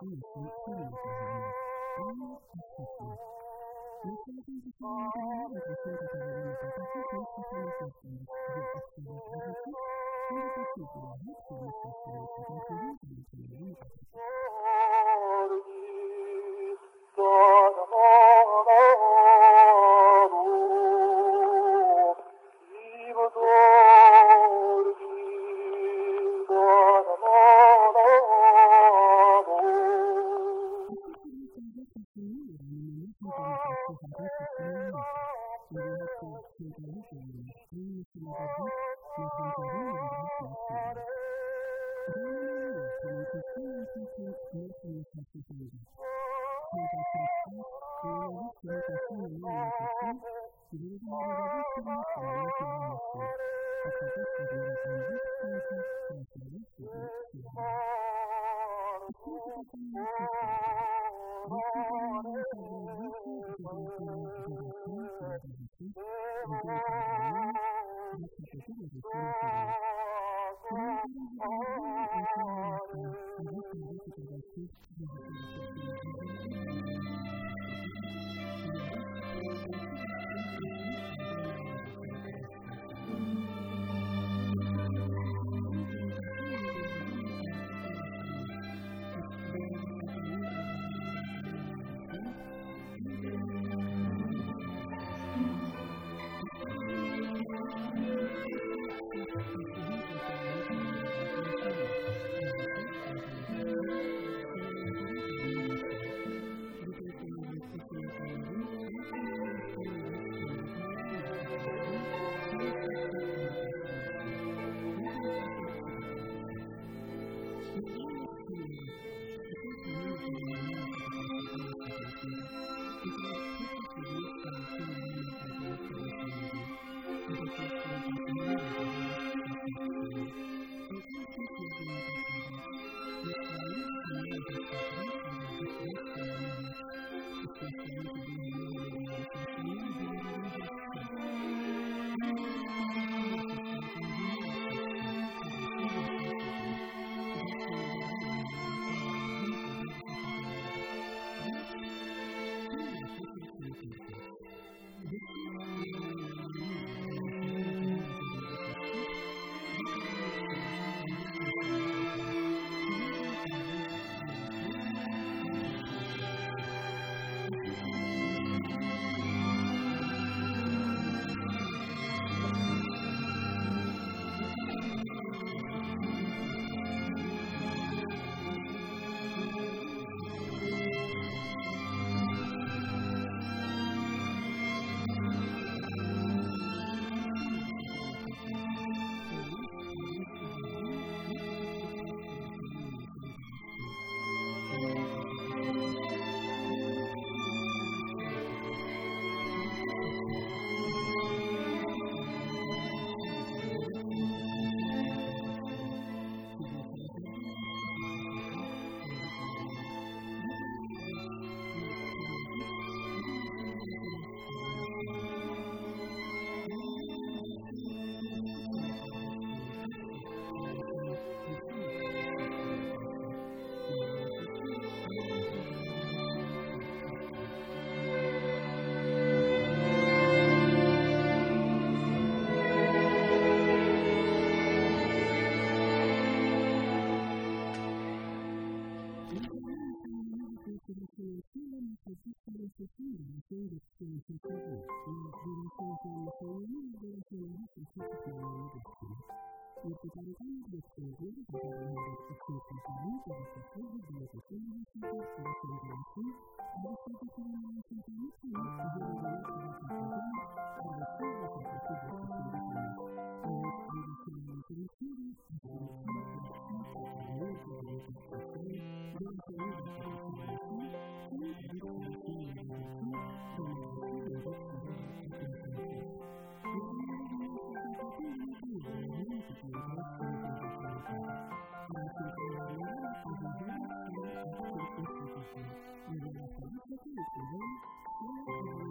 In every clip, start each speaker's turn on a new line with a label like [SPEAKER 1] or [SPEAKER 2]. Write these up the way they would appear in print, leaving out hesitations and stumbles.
[SPEAKER 1] Thank you.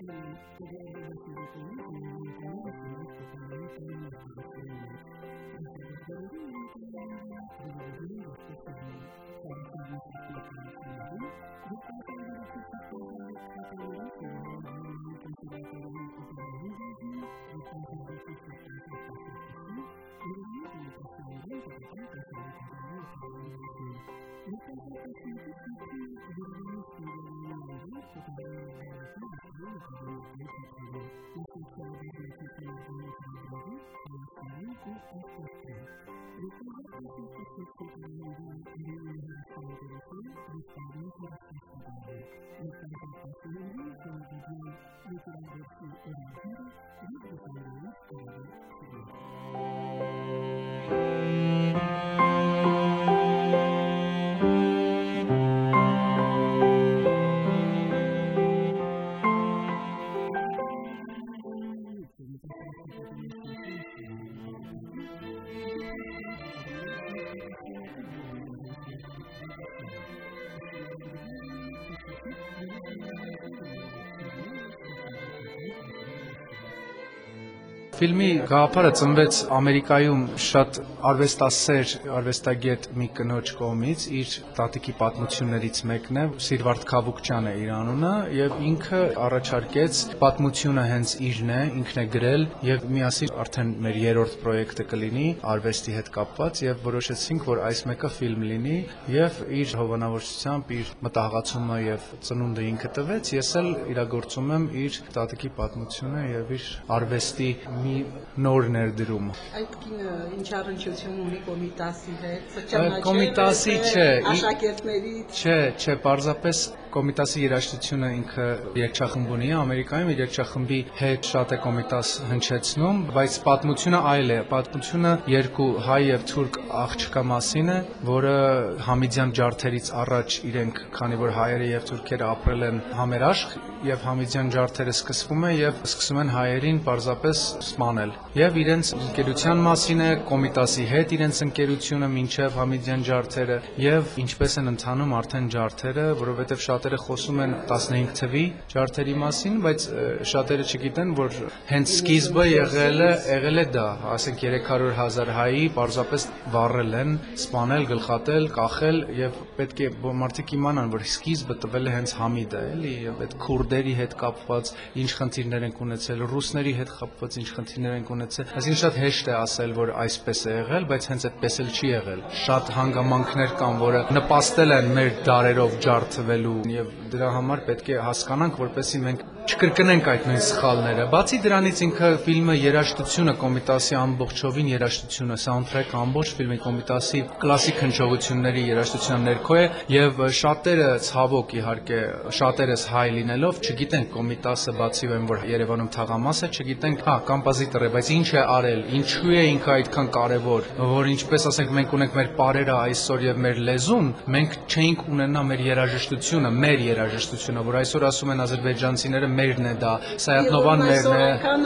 [SPEAKER 1] Ֆիլմի գաղափարը ծնվեց Ամերիկայում շատ արվեստասեր, արվեստագետ մի կնոջ կողմից, իր տատիկի պատմություններից մեկն է, Սիրվարդ Քավուկչյան է իր անունը, եւ ինքը առաջարկեց պատմությունը հենց իրն է, ինքն է գրել եւ միասին արդեն մեր երրորդ պրոյեկտը կլինի արվեստի հետ կապված եւ որոշեցինք, որ այս մեկը ֆիլմ լինի եւ իր հովանավորությամբ, իր մտահղացումը եւ ծնունդը ինքը տվեց, ես էլ իրագործում եմ իր տատիկի պատմությունը եւ իր արվեստի մի նոր ներդրում։
[SPEAKER 2] Այդ կինը ինչ առնչություն ունի Կոմիտասի հետ,
[SPEAKER 1] Կոմիտասի չէ,
[SPEAKER 2] աշակերտներից։
[SPEAKER 1] Չէ, պարզապես Կոմիտասի երաժշտությունը ինքը երգչախմբ ունի Ամերիկայում, իր երգչախմբի հետ շատ է Կոմիտաս հնչեցնում, բայց պատմությունը այլ է, պատմությունը երկու հայ եւ թուրք աղջկա մասին է, որը Համիդյան ջարդերից առաջ իրենք, քանի որ հայերը եւ թուրքերը ապրել են համերաշխ, եւ Համիդյան ջարդերը սկսվում է եւ սկսում են հայերին պարզապես սպանել։ Եվ իրենց ընկերության մասին է, Կոմիտասի հետ իրենց ընկերությունը մինչև Համիդյան ջարդերը եւ ինչպես են ընթանում արդեն ջարդերը, որովհետեւ շատերը խոսում են 15 թվի ջարդերի մասին, բայց շատերը չգիտեն, որ հենց սկիզբը եղել է դա, ասենք 300,000 հայի պարզապես վառել են, սպանել, գլխատել, կախել եւ պետք է մարդիկ իմանան, որ սկիզբը տվել է հենց Համիդը, էլի, եւ այդ քուրդերի հետ կապված ինչ խնդիրներ են ունեցել, ռուսների հետ կապված ինչ խնդիրներ են ունեցել, այսինքն շատ հեշտ է ասել, որ այսպես է եղել, բայց հենց այդպես էլ չի եղել։ Շատ հանգամանքներ կան, որը նպաստել են մեր դարերով ջարդվելու եւ դրա համար պետք է հասկանանք, որպեսզի մենք չկրկնենք այդ նույն սխալները։ Բացի դրանից ինքը ֆիլմը երաժշտությունը Կոմիտասի ամբողջովին երաժշտությունը, սաունդթրեքը ամբողջ ֆիլմի Կոմիտասի կլասիկ հնչողությունների երաժշտության ներքո է եւ շատերը ցավոք իհարկե շատերս հայ լինելով չգիտենք Կոմիտասը բացի այն որ Երևանում թաղամաս է, չգիտենք, կոմպոզիտոր է, բայց ինչ է արել, ինչու է ինքը այդքան կարեւոր, որ ինչպես ասենք մենք ունենք մեր պարերը այսօր եւ մեր լեզուն, մենք չէինք ունենա մեր երաժշտությունը, որ այսօր ասում են ադրբեջանցիները մերն է դա, Սայաթնովան մերն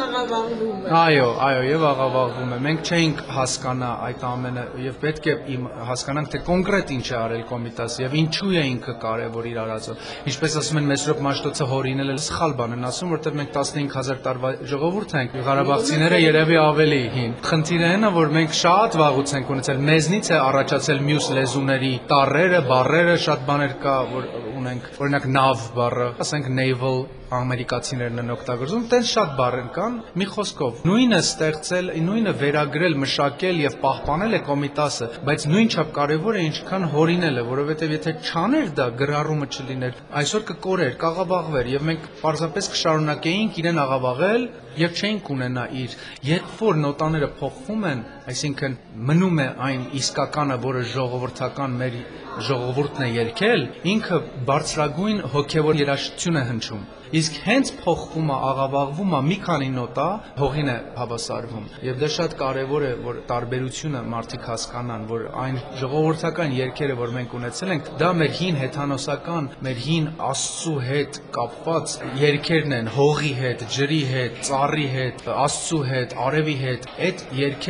[SPEAKER 1] է։ Այո, եւ աղավաղվում է։ Մենք չէինք հասկանա այդ ամենը եւ պետք է հասկանանք թե կոնկրետ ինչ է արել Կոմիտասը եւ ինչու է ինքը կարեւոր իր արածը։ Ինչպես ասում են Մեսրոպ Մաշտոցը հորինել է սխալ բան են ասում, որտեղ մենք 15000 տարվա ժողովուրդ ենք, ղարաբաղցիները երևի ավելի հին։ Խնդիրը այն է, որ մենք շատ վաղուց ենք ունեցել, մեզնից է առաջացել մյուս լեզուների տառերը, բառերը, շատ բաներ կա, որ ունենք, օրինակ nav բառը, ասենք naval ամերիկացիներն են օգտագործում, տենց շատ բառեր կան, մի խոսքով, նույնը ստեղծել, նույնը վերագրել, մշակել եւ պահպանել է Կոմիտասը, բայց նույնչափ կարեւոր է ինչքան հորինելը, որովհետեւ եթե չաներ դա, գրառումը չլիներ, այսօր կկորեր, կաղավաղվեր եւ մենք պարզապես կշարունակեինք իրեն աղավաղել եւ չէինք ունենա իր։ Երբ որ նոտաները փոխվում են, այսինքն մնում է այն իսկականը, որը ժողովրդական մեր ժողովուրդն է երգել, ինքը բարձրագույն հոգեվոր երաժշտություն է հնչում։ Իսկ հենց փոխվում է, աղավաղվում է մի քանի նոտա, հողին է հավասարվում։ Եվ դա շատ կարևոր է, որ տարբերությունը մարդիկ հասկանան, որ այն ժողովրդական երգերը, որ մենք ունեցել ենք, դա մեր հին հեթանոսական, մեր հին Աստծու հետ կապված երգերն են, հողի հետ, ջրի հետ, ծառի հետ, Աստծու հետ, արևի հետ, այդ երգերն են,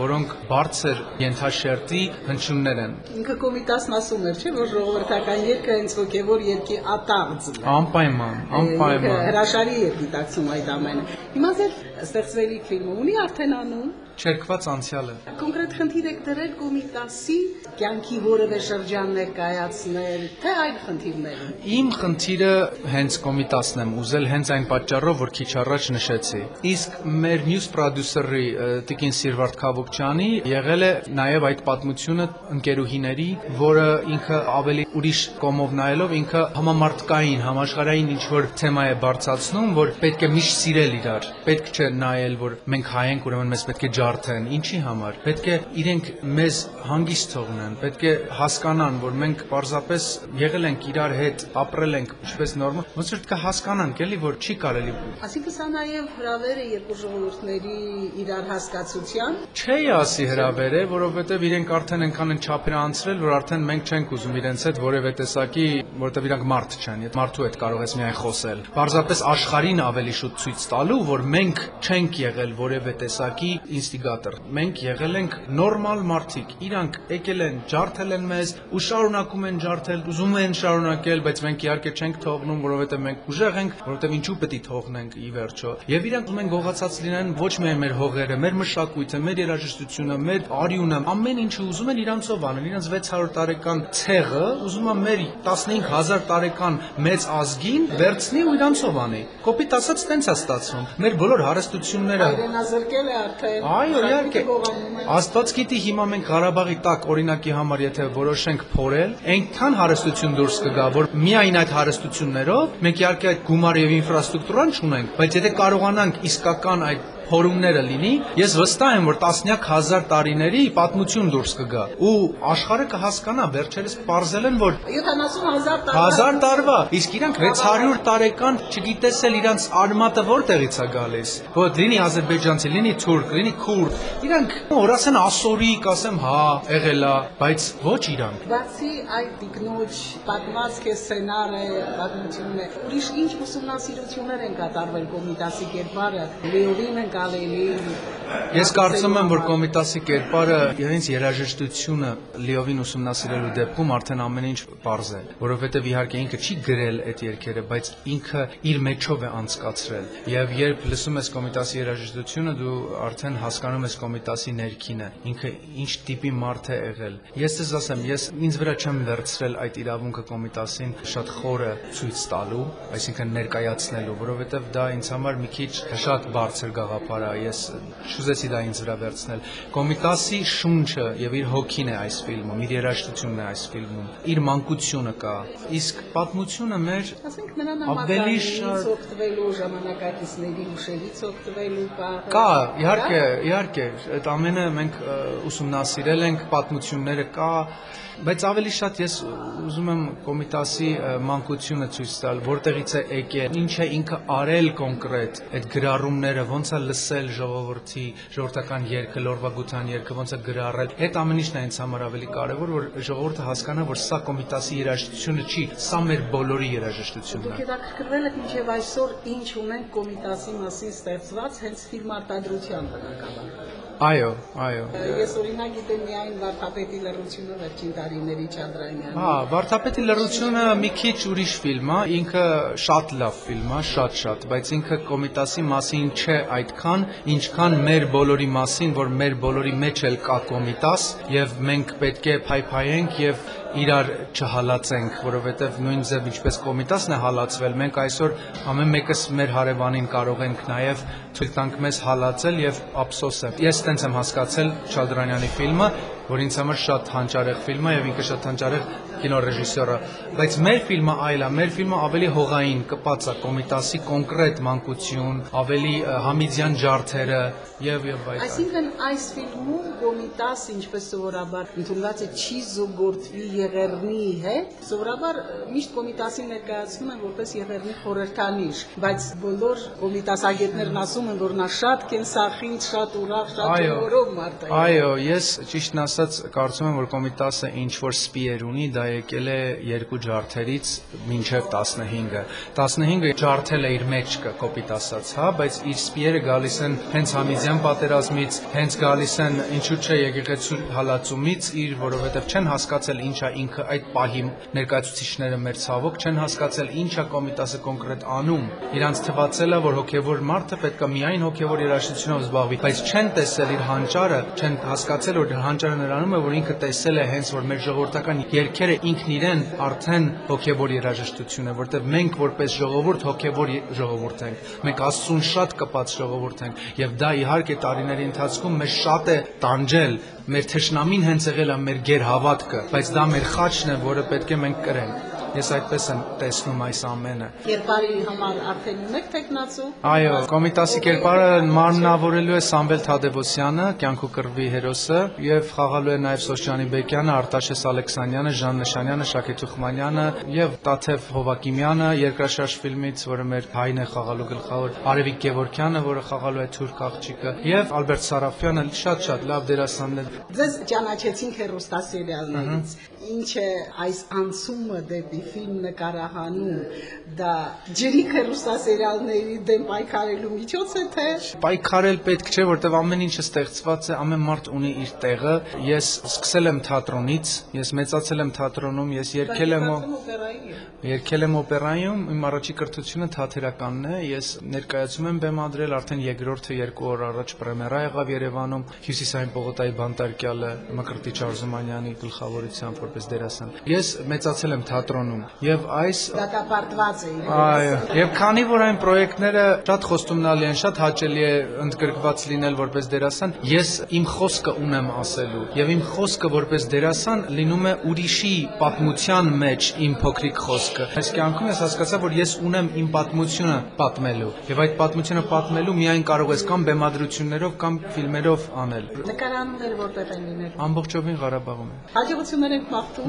[SPEAKER 1] որոնք բարձր ենթաշերտի հնչյուններ են։
[SPEAKER 2] Ինքը կոմիտասն ասում էր, չէ՞, որ ժողովրդական երգը հենց ոգևոր երգի ատաղձն է։
[SPEAKER 1] Անպայման, անպայման։
[SPEAKER 2] Հրաշալի է դիտակցում այդ ամենը։ Հիմա ձեր ստեղծվելիք ֆիլմը ունի արդեն անուն։
[SPEAKER 1] Չերկված անցյալը։
[SPEAKER 2] Կոնկրետ խնդիր եք դրել կոմիտասի կյանքի որևէ շրջան ներկայացնել, թե այլ խնդիրներ։
[SPEAKER 1] Իմ խնդիրը հենց կոմիտասն եմ ուզել, հենց այն պատճառով, որ քիչ առաջ նշեցի։ Իսկ մեր մյուս պրոդյուսերի Տիկին Սիրվարդ Քավոկչյանի եղել է նաև այդ պատմությունը ընկերուհիների, որը ինքը ավելի ուրիշ կողմով նայելով ինքը համամարտկային, համաշխարհային ինչ-որ թեմա է բարձրացնում, որ պետք է միշտ սիրել իրար։ Պետք չէ նայել, որ մենք հայ ենք, ուրեմն մեզ պետք է ջարդեն, ինչի համար։ Պետք է իրենք մեզ հանգիստ թողնեն, պետք է հասկանան, որ մենք պարզապես եղել ենք իրար հետ, ապրել ենք ինչպես նորմալ, ոնց որ պետք է հասկանանք, էլի, որ չի կարելի։
[SPEAKER 2] Այսինքն սա նաև հրավեր է երկու ժողովուրդների իրար հասկացության։
[SPEAKER 1] Չէի ասի հրավեր է, որովհետև իրենք արդեն այնքան են չափերը անցրել, որ արդեն մենք չենք ուզում իրենց հետ որևէ տեսակի, որովհետև իրանք մարդ չեն, եթե մարդու հետ կարող ես միայն խոսել։ Պարզապես աշխարհին ավելի շուտ ցույց տալու, որ մենք չենք եղել որևէ տեսակի ինստիգատոր։ Մենք եղել ենք նորմալ մարդիկ։ Իրանք եկել են, ջարդել են մեզ ու շարունակում են ջարդել, ուզում են շարունակել, բայց մենք իհարկե չենք թողնում, որովհետև մենք ուժեղ ենք, որովհետև ինչու պետք է թողնենք ի վերջո։ Եվ իրանք ուզում են գողացած լինեն ոչ միայն մեր հողերը, մեր մշակույթը, մեր երաժշտությունը, մեր արյունը, ամեն ինչը ուզում են իրանցով անել։ Իրանց 600 տարեկան ցեղը ուզում է մեր 15000 տարեկան մեծ ազգին վերցնի ու իրանցով անի։ Կոպիտ ասած տենց է ստացվում։ Մեր բոլոր հարստությունները
[SPEAKER 2] Հայրենազրկել է արդեն։
[SPEAKER 1] Այո, իհարկե։ Աստված գիտի հիմա մենք Ղարաբաղի տակ օրինակի համար եթե որոշենք փորել, այնքան հարստություն դուրս կգա, որ միայն այդ հարստություններով մենք իհարկե այդ գումար եւ ինֆրաստրուկտուրան չունենք, բայց եթե կարողանանք իսկական այդ փորումները լինի, ես վստահ եմ, որ տասնյակ հազար տարիների պատմություն դուրս կգա ու աշխարհը կհասկանա, վերջերս պարզել են, որ
[SPEAKER 2] 70000
[SPEAKER 1] 1000 տարվա, իսկ իրանք 600 տարեկան չգիտես էլ իրանց արմատը որտեղից է գալիս, որ լինի ադրբեջանցի, լինի թուրք, լինի քուրդ, իրանք որ ասեն ասորիկ, ասեմ հա, եղել է, բայց ոչ իրանք։
[SPEAKER 2] Բացի այդ տիկնոջ պատմվածք է, սցենար է, պատմությունն է, ուրիշ ինչ ուսումնասիրություններ են կատարվել կոմիտասի կերպարը, լիովին են կարելի։
[SPEAKER 1] Ես կարծում եմ, որ կոմիտասի կերպարը իրենց երաժշտությունը լիովին ուսումնասիրելու դեպքում արդեն ամեն ինչ պարզ է, որովհետև իհարկե ինքը չի գրել այդ երգերը, բայց ինքը իր մեջով է անցկացրել։ Եվ երբ լսում ես կոմիտասի երաժշտությունը, դու արդեն հասկանում ես կոմիտասի ներքինը, ինքը ինչ տիպի մարդ է եղել։ Ես ձեզ ասեմ, ես ինձ վրա չեմ վերցրել այդ իրավունքը կոմիտասին շատ խորը ցույց տալու, այսինքն ներկայացնելու, որովհետև դա ինձ համար մի քիչ շատ բարձր գաղափար է, ես չուզեցի դա ինձ վրա վերցնել։ Կոմիտասի շունչը եւ իր հոգին է այս ֆիլմում, իր երաժշտությունն է այս ֆիլմում, իր մանկությունը կա, իսկ պատմությունը մեր
[SPEAKER 2] Ասենք նրան
[SPEAKER 1] ավելի շատ
[SPEAKER 2] օգտվելու ժամանակակիցների հուշերից օգտվելու
[SPEAKER 1] կա, իհարկե, այդ ամենը մենք ուսումնասիրել ենք, պատմությունները կա, բայց ավելի շատ ես ուզում եմ կոմիտասի մանկությունը ցույց տալ, որտեղից է եկել, ինչ է ինքը արել կոնկրետ, այդ գրառումները, ոնց է լսել ժողովրդական երգը, լորվագութան երգը, ոնց է գրառել, այդ ամեն ինչն է ինձ համար ավելի կարևոր, որ ժողովուրդը հասկանա, որ սա կոմիտասի երաժշտությունը չի, սա մեր բոլորի երաժշտությունն է։
[SPEAKER 2] Հետաքրքրվել եք մինչև այսօր ինչ ունենք կոմիտասի մասին ստեղծված հենց ֆիլմ արտադրության բնականաբար։
[SPEAKER 1] Այո։
[SPEAKER 2] Ես օրինակ գիտեմ միայն Վարդապետի լռությունը վերջին տարիների Չանդրանյանի։
[SPEAKER 1] Հա, Վարդապետի լռությունը մի քիչ ուրիշ ֆիլմ է, ինքը շատ լավ ֆիլմ է, շատ, բայց ինքը կոմիտասի մասին չէ այդքան, ինչքան մեր բոլորի մասին, որ մեր բոլորի մեջ էլ կա կոմիտաս, եւ մենք պետք է փայփայենք եւ իրար չհալածենք, որովհետև նույն ձև ինչպես կոմիտասն է հալածվել, մենք այսօր ամեն մեկս մեր հարևանին կարող ենք նաև թույլ տանք մեզ հալածել եւ ափսոս է։ Ես տենց եմ հասկացել Չալդրանյանի ֆիլմը, որ ինձ համար շատ հանճարեղ ֆիլմ է եւ ինքը շատ հանճարեղ կինոռեժիսոր է, բայց մեր ֆիլմը այլ է, մեր ֆիլմը ավելի հողային կպած է կոմիտասի կոնկրետ մանկություն, ավելի համիձյան ջարդերը եւ այլն։
[SPEAKER 2] Այսինքն այս ֆիլմում կոմիտաս ինչպես սովորաբար ընդունված է չի զուգորդվի Եղեռնի հետ, սովորաբար միշտ կոմիտասին ներկայացնում են որպես Եղեռնի խորհրդանիշ, բայց բոլոր կոմիտասագետներն ասում են, որ նա շատ կենսախինդ, շատ ուրախ, շատ օրով մարդ է։
[SPEAKER 1] Այո, ես ճիշտն ասած, կարծում եմ, որ Կոմիտասը ինչ որ սպիեր ունի, դա եկել է երկու ջարդերից մինչև 15-ը։ 15-ը ջարդել է իր մեջքը, կոպիտ ասած, հա, բայց իր սպիերը գալիս են հենց Համիդյան պատերազմից, հենց գալիս են ինչու՞ չէ եկեղեցու հալածումից, որովհետև չեն հասկացել ինչա ինքը այդ պահի ներկայացուցիչները մեր ցավոք չեն հասկացել ինչա Կոմիտասը կոնկրետ անում։ Իրանց թվացել է, որ հոգևոր մարդը պետք է միայն հոգևոր երաժշտությունով զբաղվի, բայց չեն տեսել իր հանճարը, չեն հասկացել, որ հանճարը նրանում է, որ ինքը տեսել է հենց որ մեր ժողովրդական երգերը ինքն իրեն արդեն հոգևոր երաժշտություն է, որտեղ մենք որպես ժողովուրդ հոգևոր ժողովուրդ ենք, մենք Աստծուն շատ կպած ժողովուրդ ենք, եւ դա իհարկե տարիների ընթացքում մեզ շատ է տանջել, մեր թշնամին հենց եղել է մեր գերհավատքը, բայց դա մեր խաչն է, որը պետք է մենք կրենք։ Ես այդպես եմ տեսնում այս ամենը։
[SPEAKER 2] Կերպարի համար արդեն ունեք տեխնացու։
[SPEAKER 1] Այո, Կոմիտասի կերպարը մարմնավորելու է Սամվել Թադևոսյանը, կյանքու կռվի հերոսը, եւ խաղալու է նաեւ Սոշյանի Բեկյանը, Արտաշես Ալեքսանյանը, Ժան Նշանյանը, Շաքե Թուխմանյանը եւ Տաթև Հովակիմյանը երկրաշարժ ֆիլմից, որը մեր հայն է խաղալու գլխավոր, Արևիկ Գևորգյանը, որը խաղալու է թուրք աղջիկը, եւ Ալբերտ Սարաֆյանը, շատ լավ դերասաններ։
[SPEAKER 2] Ձեզ ճանաչեցինք հեռուստասերիալներից։ Ինչ է այս անցումը դեպի ֆիլմ նկարահանում, դա ջրիկ հեռուստասերիալների դեմ պայքարելու միջոց է թե։
[SPEAKER 1] Պայքարել պետք չէ, որտեղ ամեն ինչը ստեղծված է, ամեն մարդ ունի իր տեղը։ Ես սկսել եմ թատրոնից, ես մեծացել եմ թատրոնում, ես երգել եմ օպերայում, իմ առաջի կրթությունը թատերականն է, ես ներկայացում եմ բեմադրել, արդեն երկրորդը 2 օր առաջ պրեմիերա եղավ Երևանում, Հյուսիսային պողոտայի բանտարկյալը Մկրտիչ Արզումանյանի գլխավորությամբ որպես դերասան։ Ես մեծացել եմ թատրոնում եւ այս
[SPEAKER 2] դատապարտված է։
[SPEAKER 1] Այո, եւ քանի որ այն պրոյեկտները շատ խոստումնալի են, շատ հաճելի է ընդգրկված լինել որպես դերասան, ես իմ խոսքը ունեմ ասելու եւ իմ խոսքը որպես դերասան լինում է ուրիշի պատմության մեջ իմ փոքրիկ խոսքը։ Այս կյանքում ես հասկացա, որ ես ունեմ իմ պատմությունը պատմելու եւ այդ պատմությունը պատմելու միայն կարող ես կամ բեմադրություններով կամ ֆիլմերով անել։
[SPEAKER 2] Նկարաններ որտեղ են լինել։
[SPEAKER 1] Ամբողջովին Ղարաբաղում է։
[SPEAKER 2] Հաջողություններ ենք մաղթում։